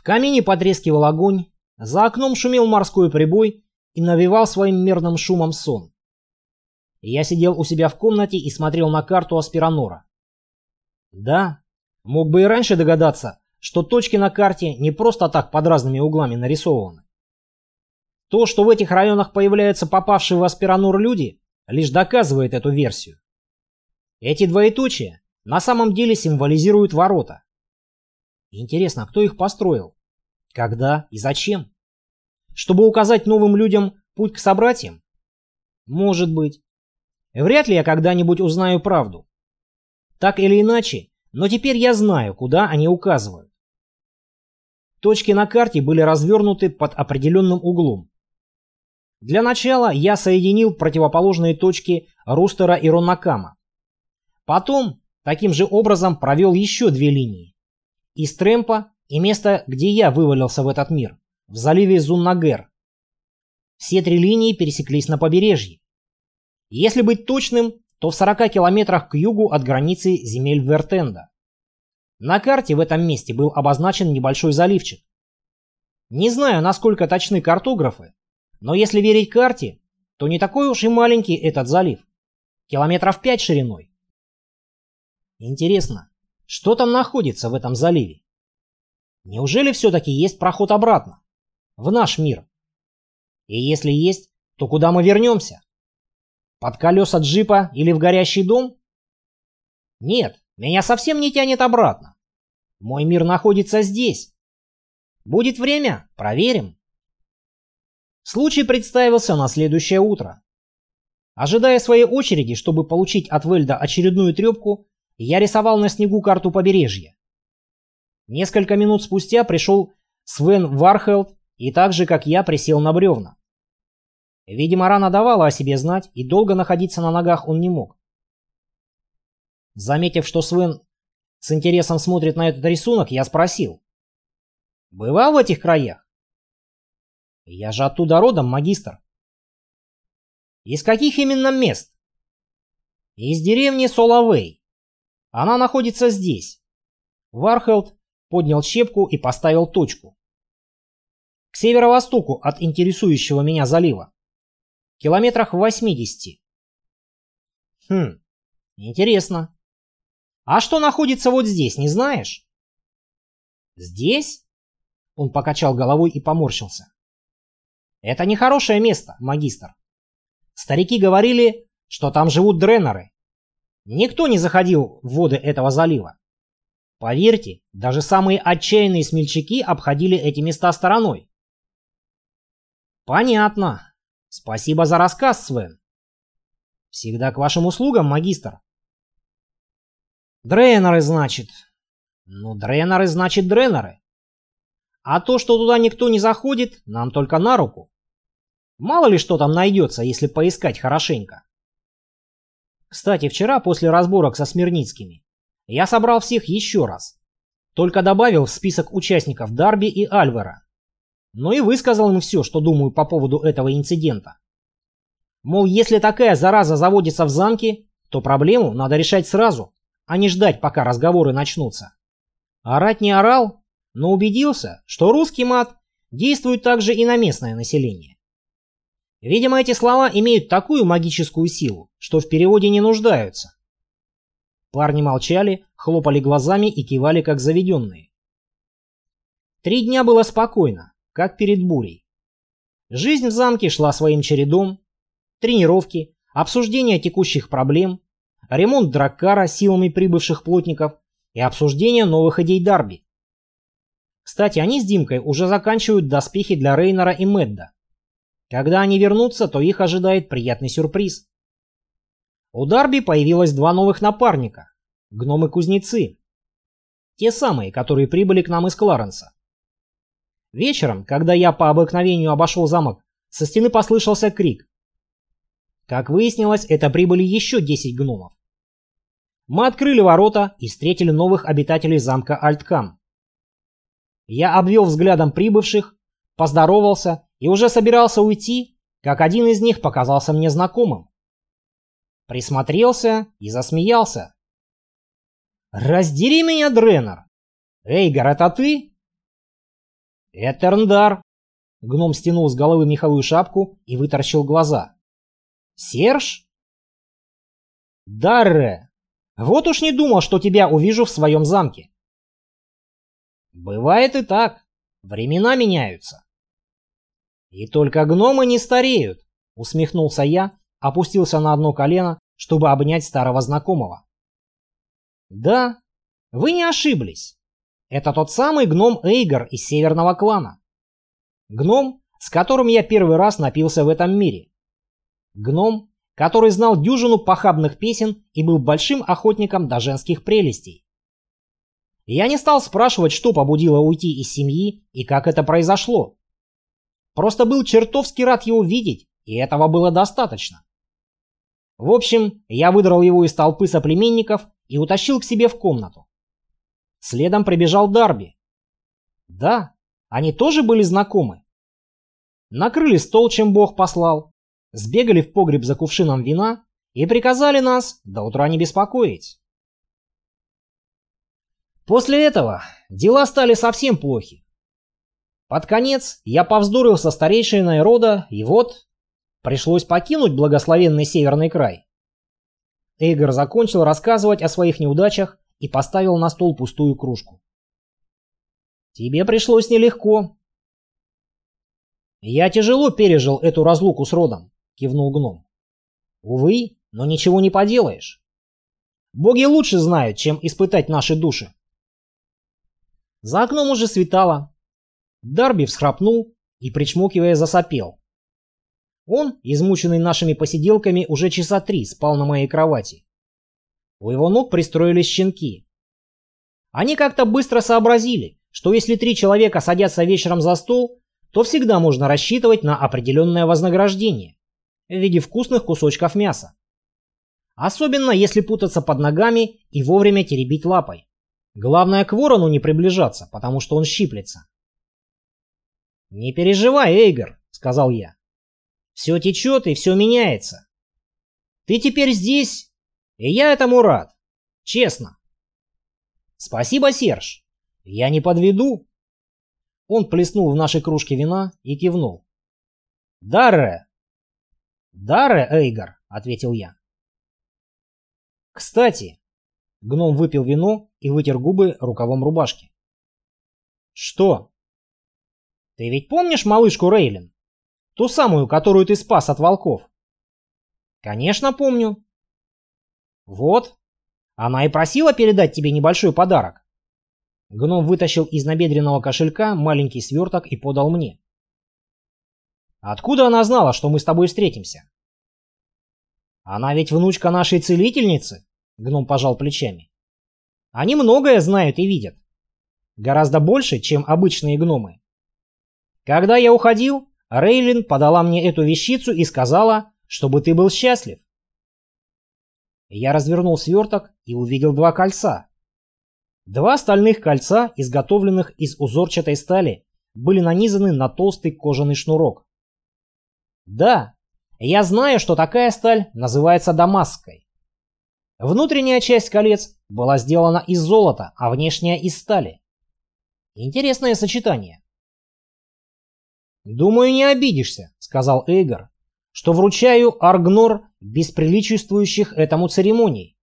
камине потрескивал огонь, за окном шумел морской прибой и навевал своим мерным шумом сон. Я сидел у себя в комнате и смотрел на карту Аспиранора. Да, мог бы и раньше догадаться, что точки на карте не просто так под разными углами нарисованы. То, что в этих районах появляются попавшие в Аспиранор люди, лишь доказывает эту версию. Эти двоеточия на самом деле символизируют ворота. Интересно, кто их построил? Когда и зачем? Чтобы указать новым людям путь к собратьям? Может быть. Вряд ли я когда-нибудь узнаю правду. Так или иначе, но теперь я знаю, куда они указывают. Точки на карте были развернуты под определенным углом. Для начала я соединил противоположные точки Рустера и Роннакама. Потом таким же образом провел еще две линии. Из Трэмпа и место, где я вывалился в этот мир, в заливе Зуннагер. Все три линии пересеклись на побережье. Если быть точным, то в 40 километрах к югу от границы земель Вертенда. На карте в этом месте был обозначен небольшой заливчик. Не знаю, насколько точны картографы, но если верить карте, то не такой уж и маленький этот залив. Километров 5 шириной. Интересно, что там находится в этом заливе? Неужели все-таки есть проход обратно? В наш мир? И если есть, то куда мы вернемся? Под колеса джипа или в горящий дом? Нет, меня совсем не тянет обратно. Мой мир находится здесь. Будет время, проверим. Случай представился на следующее утро. Ожидая своей очереди, чтобы получить от Вельда очередную трепку, я рисовал на снегу карту побережья. Несколько минут спустя пришел Свен Вархелд и так же, как я, присел на бревна. Видимо, рана давала о себе знать, и долго находиться на ногах он не мог. Заметив, что Свен с интересом смотрит на этот рисунок, я спросил. «Бывал в этих краях?» «Я же оттуда родом, магистр». «Из каких именно мест?» «Из деревни Соловей. Она находится здесь». Вархелд поднял щепку и поставил точку. «К северо-востоку от интересующего меня залива. Километрах в 80. Интересно. А что находится вот здесь, не знаешь?» «Здесь?» Он покачал головой и поморщился. «Это нехорошее место, магистр. Старики говорили, что там живут дреннеры. Никто не заходил в воды этого залива. Поверьте, даже самые отчаянные смельчаки обходили эти места стороной». «Понятно. Спасибо за рассказ, Свен». «Всегда к вашим услугам, магистр». «Дреннеры, значит». «Ну, дреннеры, значит, дреннеры. А то, что туда никто не заходит, нам только на руку. Мало ли что там найдется, если поискать хорошенько». Кстати, вчера после разборок со Смирницкими я собрал всех еще раз. Только добавил в список участников Дарби и Альвара. Ну и высказал им все, что думаю по поводу этого инцидента. Мол, если такая зараза заводится в замке, то проблему надо решать сразу, а не ждать, пока разговоры начнутся. Орать не орал, но убедился, что русский мат действует также и на местное население. Видимо, эти слова имеют такую магическую силу, что в переводе не нуждаются. Парни молчали, хлопали глазами и кивали как заведенные. 3 дня было спокойно, как перед бурей. Жизнь в замке шла своим чередом. Тренировки, обсуждение текущих проблем, ремонт Драккара силами прибывших плотников и обсуждение новых идей Дарби. Кстати, они с Димкой уже заканчивают доспехи для Рейнора и Медда. Когда они вернутся, то их ожидает приятный сюрприз. У Дарби появилось 2 новых напарника – гномы-кузнецы. Те самые, которые прибыли к нам из Кларенса. Вечером, когда я по обыкновению обошел замок, со стены послышался крик. Как выяснилось, это прибыли еще 10 гномов. Мы открыли ворота и встретили новых обитателей замка Альткам. Я обвел взглядом прибывших, поздоровался и уже собирался уйти, как один из них показался мне знакомым. Присмотрелся и засмеялся. «Раздери меня, Дреннер! Эйгор, это ты?» Этерндар. Гном стянул с головы меховую шапку и вытаращил глаза. Серж? Дарре. Вот уж не думал, что тебя увижу в своем замке. Бывает и так. Времена меняются. И только гномы не стареют, усмехнулся я, опустился на одно колено, чтобы обнять старого знакомого. Да, вы не ошиблись. Это тот самый гном Эйгор из северного клана. Гном, с которым я первый раз напился в этом мире. Гном, который знал дюжину похабных песен и был большим охотником до женских прелестей. Я не стал спрашивать, что побудило уйти из семьи и как это произошло. Просто был чертовски рад его видеть, и этого было достаточно. В общем, я выдрал его из толпы соплеменников и утащил к себе в комнату. Следом прибежал Дарби. Да, они тоже были знакомы. Накрыли стол, чем Бог послал, сбегали в погреб за кувшином вина и приказали нас до утра не беспокоить. После этого дела стали совсем плохи. Под конец я повздорил со старейшиной рода, и вот пришлось покинуть благословенный северный край. Эйгор закончил рассказывать о своих неудачах и поставил на стол пустую кружку. Тебе пришлось нелегко. Я тяжело пережил эту разлуку с родом, кивнул гном. Увы, но ничего не поделаешь. Боги лучше знают, чем испытать наши души. За окном уже светало. Дарби всхрапнул и, причмокивая, засопел. Он, измученный нашими посиделками, уже часа 3 спал на моей кровати. У его ног пристроились щенки. Они как-то быстро сообразили, что если 3 человека садятся вечером за стол, то всегда можно рассчитывать на определенное вознаграждение в виде вкусных кусочков мяса. Особенно если путаться под ногами и вовремя теребить лапой. Главное, к ворону не приближаться, потому что он щиплется. «Не переживай, Эйгор», — сказал я. «Все течет и все меняется. Ты теперь здесь, и я этому рад. Честно. Спасибо, Серж. Я не подведу». Он плеснул в наши кружки вина и кивнул. «Дарре». «Дарре, Эйгор», — ответил я. «Кстати», — гном выпил вино и вытер губы рукавом рубашки. «Что? Ты ведь помнишь малышку Рейлин? Ту самую, которую ты спас от волков?» «Конечно помню». «Вот, она и просила передать тебе небольшой подарок». Гном вытащил из набедренного кошелька маленький сверток и подал мне. «Откуда она знала, что мы с тобой встретимся?» «Она ведь внучка нашей целительницы», — гном пожал плечами. «Они многое знают и видят. Гораздо больше, чем обычные гномы. Когда я уходил, Рейлин подала мне эту вещицу и сказала, чтобы ты был счастлив». Я развернул сверток и увидел 2 кольца. 2 стальных кольца, изготовленных из узорчатой стали, были нанизаны на толстый кожаный шнурок. Да, я знаю, что такая сталь называется дамасской. Внутренняя часть колец была сделана из золота, а внешняя из стали. Интересное сочетание. «Думаю, не обидишься», — сказал Эйгор, «что вручаю Аргнор без приличествующих этому церемоний».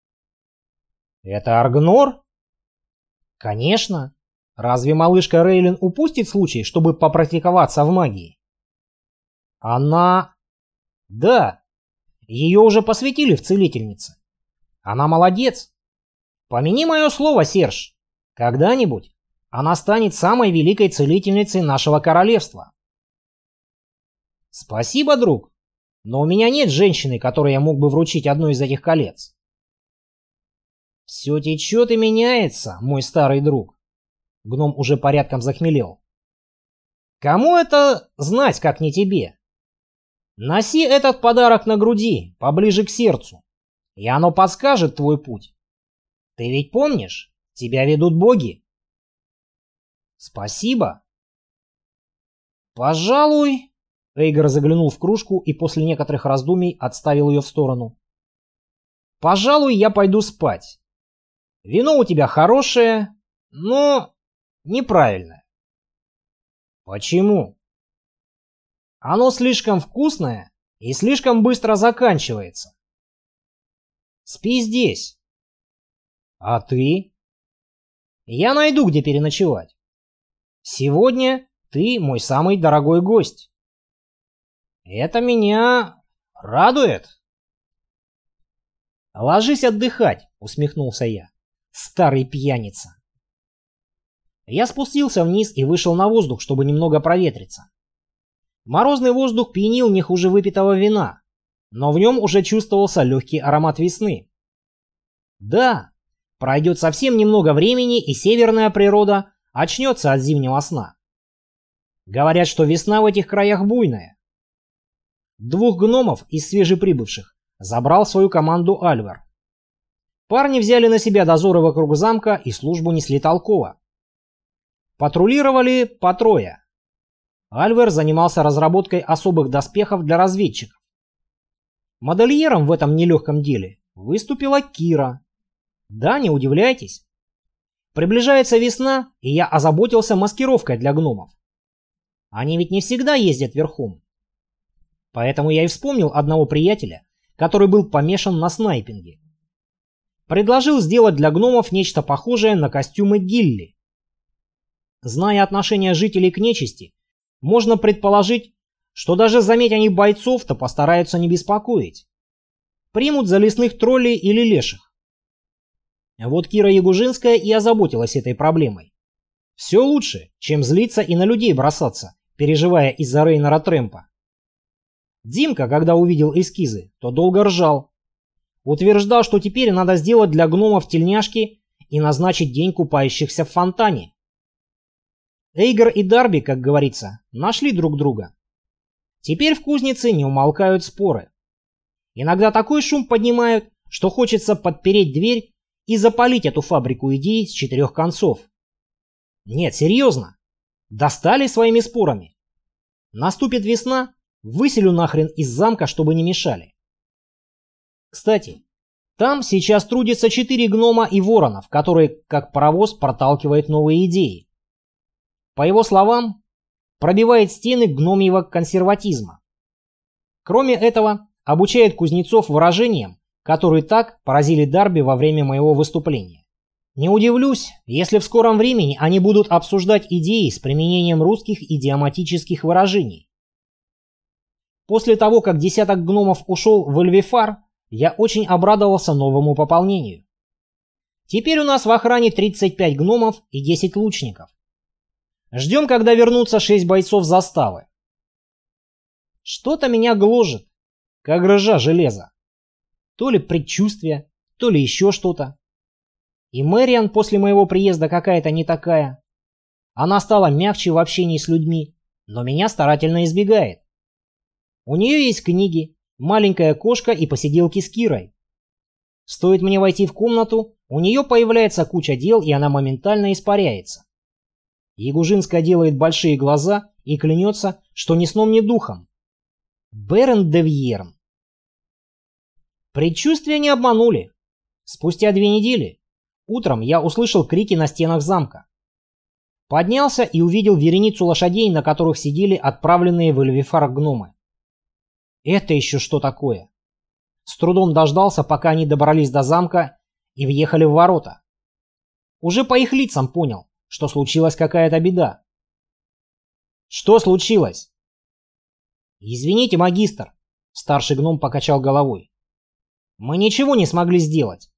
«Это Аргнор?» «Конечно. Разве малышка Рейлин упустит случай, чтобы попрактиковаться в магии?» «Она...» «Да, ее уже посвятили в целительнице. Она молодец. Помяни мое слово, Серж, когда-нибудь она станет самой великой целительницей нашего королевства». «Спасибо, друг, но у меня нет женщины, которой я мог бы вручить одно из этих колец». «Все течет и меняется, мой старый друг». Гном уже порядком захмелел. «Кому это знать, как не тебе? Носи этот подарок на груди, поближе к сердцу, и оно подскажет твой путь. Ты ведь помнишь, тебя ведут боги». «Спасибо». «Пожалуй...» Эйгор заглянул в кружку и после некоторых раздумий отставил ее в сторону. «Пожалуй, я пойду спать. Вино у тебя хорошее, но неправильное. Почему? Оно слишком вкусное и слишком быстро заканчивается. Спи здесь. А ты? Я найду, где переночевать. Сегодня ты мой самый дорогой гость. Это меня радует. Ложись отдыхать, усмехнулся я. Старый пьяница. Я спустился вниз и вышел на воздух, чтобы немного проветриться. Морозный воздух пьянил не хуже выпитого вина, но в нем уже чувствовался легкий аромат весны. Да, пройдет совсем немного времени, и северная природа очнется от зимнего сна. Говорят, что весна в этих краях буйная. 2 гномов из свежеприбывших забрал в свою команду Альвар. Парни взяли на себя дозоры вокруг замка и службу несли толково. Патрулировали по 3. Альвар занимался разработкой особых доспехов для разведчиков. Модельером в этом нелегком деле выступила Кира. Да, не удивляйтесь. Приближается весна, и я озаботился маскировкой для гномов. Они ведь не всегда ездят верхом. Поэтому я и вспомнил одного приятеля, который был помешан на снайпинге. Предложил сделать для гномов нечто похожее на костюмы гилли. Зная отношение жителей к нечисти, можно предположить, что даже заметь они бойцов-то постараются не беспокоить. Примут за лесных троллей или леших. Вот Кира Ягужинская и озаботилась этой проблемой. Все лучше, чем злиться и на людей бросаться, переживая из-за Рейнора Трэмпа. Димка, когда увидел эскизы, то долго ржал. Утверждал, что теперь надо сделать для гномов тельняшки и назначить день купающихся в фонтане. Эйгор и Дарби, как говорится, нашли друг друга. Теперь в кузнице не умолкают споры. Иногда такой шум поднимают, что хочется подпереть дверь и запалить эту фабрику идей с 4 концов. Нет, серьезно. Достали своими спорами. Наступит весна, выселю нахрен из замка, чтобы не мешали. Кстати, там сейчас трудятся 4 гнома и воронов, которые, как паровоз, проталкивают новые идеи. По его словам, пробивает стены гномьего консерватизма. Кроме этого, обучает кузнецов выражениям, которые так поразили Дарби во время моего выступления. Не удивлюсь, если в скором времени они будут обсуждать идеи с применением русских идиоматических выражений. После того, как 10 гномов ушел в Эльвифар, я очень обрадовался новому пополнению. Теперь у нас в охране 35 гномов и 10 лучников. Ждем, когда вернутся 6 бойцов заставы. Что-то меня гложет, как ржа железа. То ли предчувствие, то ли еще что-то. И Мэриан после моего приезда какая-то не такая. Она стала мягче в общении с людьми, но меня старательно избегает. У нее есть книги, маленькая кошка и посиделки с Кирой. Стоит мне войти в комнату, у нее появляется куча дел, и она моментально испаряется. Ягужинская делает большие глаза и клянется, что ни сном, ни духом. Берен де Вьерн. Предчувствия не обманули. Спустя 2 недели утром я услышал крики на стенах замка. Поднялся и увидел вереницу лошадей, на которых сидели отправленные в Эльвифар гномы. Это еще что такое? С трудом дождался, пока они добрались до замка и въехали в ворота. Уже по их лицам понял, что случилась какая-то беда. Что случилось? Извините, магистр, старший гном покачал головой. Мы ничего не смогли сделать.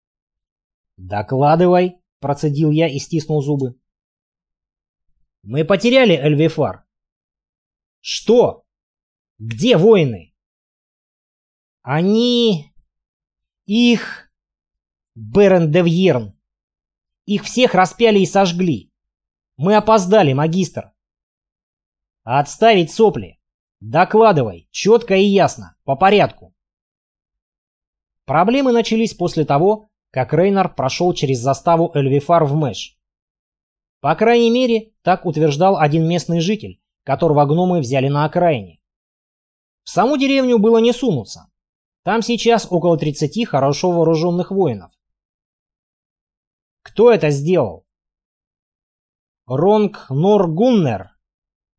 Докладывай, процедил я и стиснул зубы. Мы потеряли Эльвифар. Что? Где воины? Их... Берен де Вьерн. Их всех распяли и сожгли. Мы опоздали, магистр. Отставить сопли. Докладывай, четко и ясно, по порядку. Проблемы начались после того, как Рейнар прошел через заставу Эльвифар в Мэш. По крайней мере, так утверждал один местный житель, которого гномы взяли на окраине. В саму деревню было не сунуться. Там сейчас около 30 хорошо вооруженных воинов. Кто это сделал? Ронг Нор Гуннер.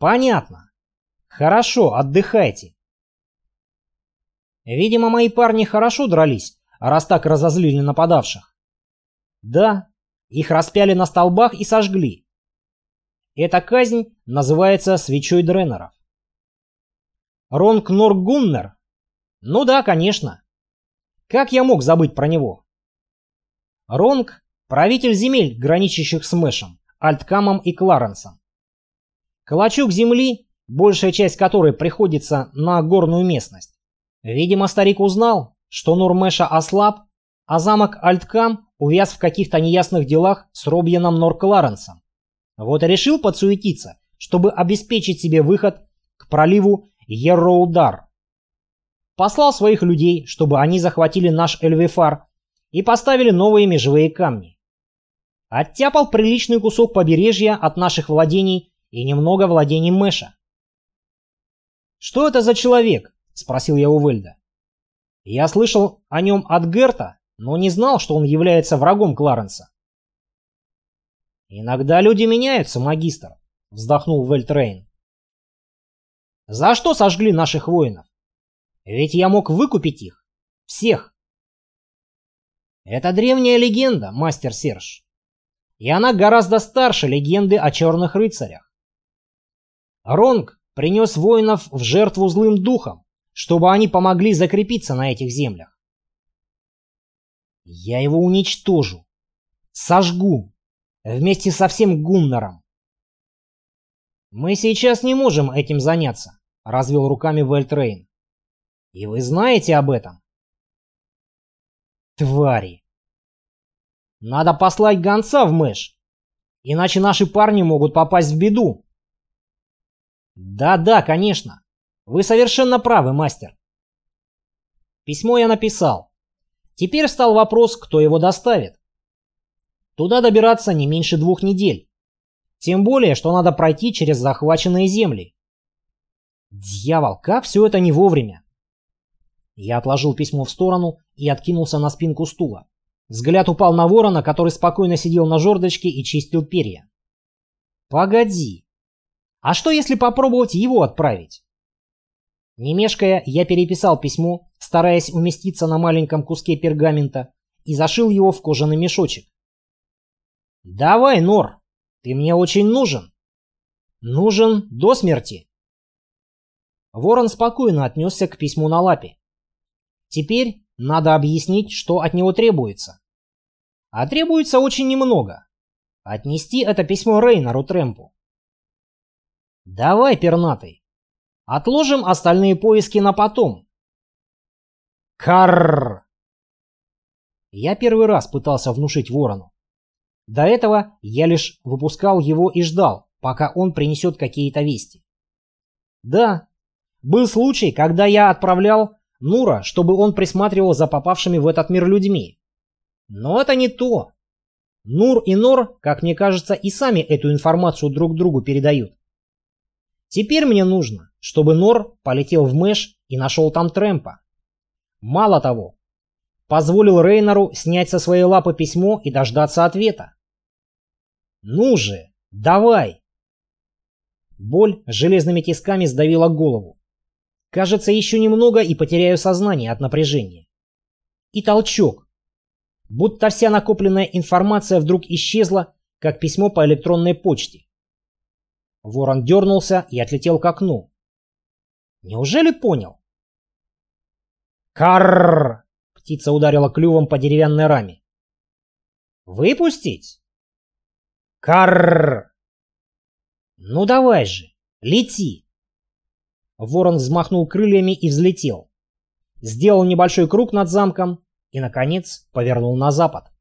Понятно. Хорошо, отдыхайте. Видимо, мои парни хорошо дрались, раз так разозлили нападавших. Да, их распяли на столбах и сожгли. Эта казнь называется свечой дренеров. Ронг Норгуннер? Ну да, конечно. Как я мог забыть про него? Ронг – правитель земель, граничащих с Мэшем, Альткамом и Кларенсом. Клочок земли, большая часть которой приходится на горную местность. Видимо, старик узнал, что Нур Мэша ослаб, а замок Альткам увяз в каких-то неясных делах с Робьеном Нор Кларенсом. Вот и решил подсуетиться, чтобы обеспечить себе выход к проливу Ерроудар. Послал своих людей, чтобы они захватили наш Эльвифар и поставили новые межевые камни. Оттяпал приличный кусок побережья от наших владений и немного владений Мэша. «Что это за человек?» — спросил я у Вельда. «Я слышал о нем от Герта, но не знал, что он является врагом Кларенса». «Иногда люди меняются, магистр», — вздохнул Вельтрейн. «За что сожгли наших воинов? Ведь я мог выкупить их. Всех». «Это древняя легенда, мастер Серж. И она гораздо старше легенды о черных рыцарях. Ронг принес воинов в жертву злым духам, чтобы они помогли закрепиться на этих землях. Я его уничтожу. Сожгу. Вместе со всем Гуннером. Мы сейчас не можем этим заняться, развел руками Вельтрейн. И вы знаете об этом? Твари. Надо послать гонца в Мэш, иначе наши парни могут попасть в беду. Да-да, конечно. Вы совершенно правы, мастер. Письмо я написал. Теперь встал вопрос, кто его доставит. Туда добираться не меньше 2 недель. Тем более, что надо пройти через захваченные земли. Дьявол, как все это не вовремя. Я отложил письмо в сторону и откинулся на спинку стула. Взгляд упал на ворона, который спокойно сидел на жердочке и чистил перья. Погоди. А что, если попробовать его отправить? Не мешкая, я переписал письмо, стараясь уместиться на маленьком куске пергамента, и зашил его в кожаный мешочек. «Давай, Нор, ты мне очень нужен. Нужен до смерти». Ворон спокойно отнесся к письму на лапе. Теперь надо объяснить, что от него требуется. А требуется очень немного. Отнести это письмо Рейнару Трэмпу. Давай, пернатый, отложим остальные поиски на потом. Карр! Я первый раз пытался внушить ворону. До этого я лишь выпускал его и ждал, пока он принесет какие-то вести. Да, был случай, когда я отправлял Нура, чтобы он присматривал за попавшими в этот мир людьми. Но это не то. Нур и Нор, как мне кажется, и сами эту информацию друг другу передают. Теперь мне нужно, чтобы Нор полетел в Мэш и нашел там Трэмпа. Мало того, позволил Рейнару снять со своей лапы письмо и дождаться ответа. Ну же, давай! Боль железными тисками сдавила голову. Кажется, еще немного и потеряю сознание от напряжения. И толчок. Будто вся накопленная информация вдруг исчезла, как письмо по электронной почте. Ворон дернулся и отлетел к окну. Неужели понял? Карр! Птица ударила клювом по деревянной раме. Выпустить? Карр! Ну давай же, лети! Ворон взмахнул крыльями и взлетел. Сделал небольшой круг над замком и, наконец, повернул на запад.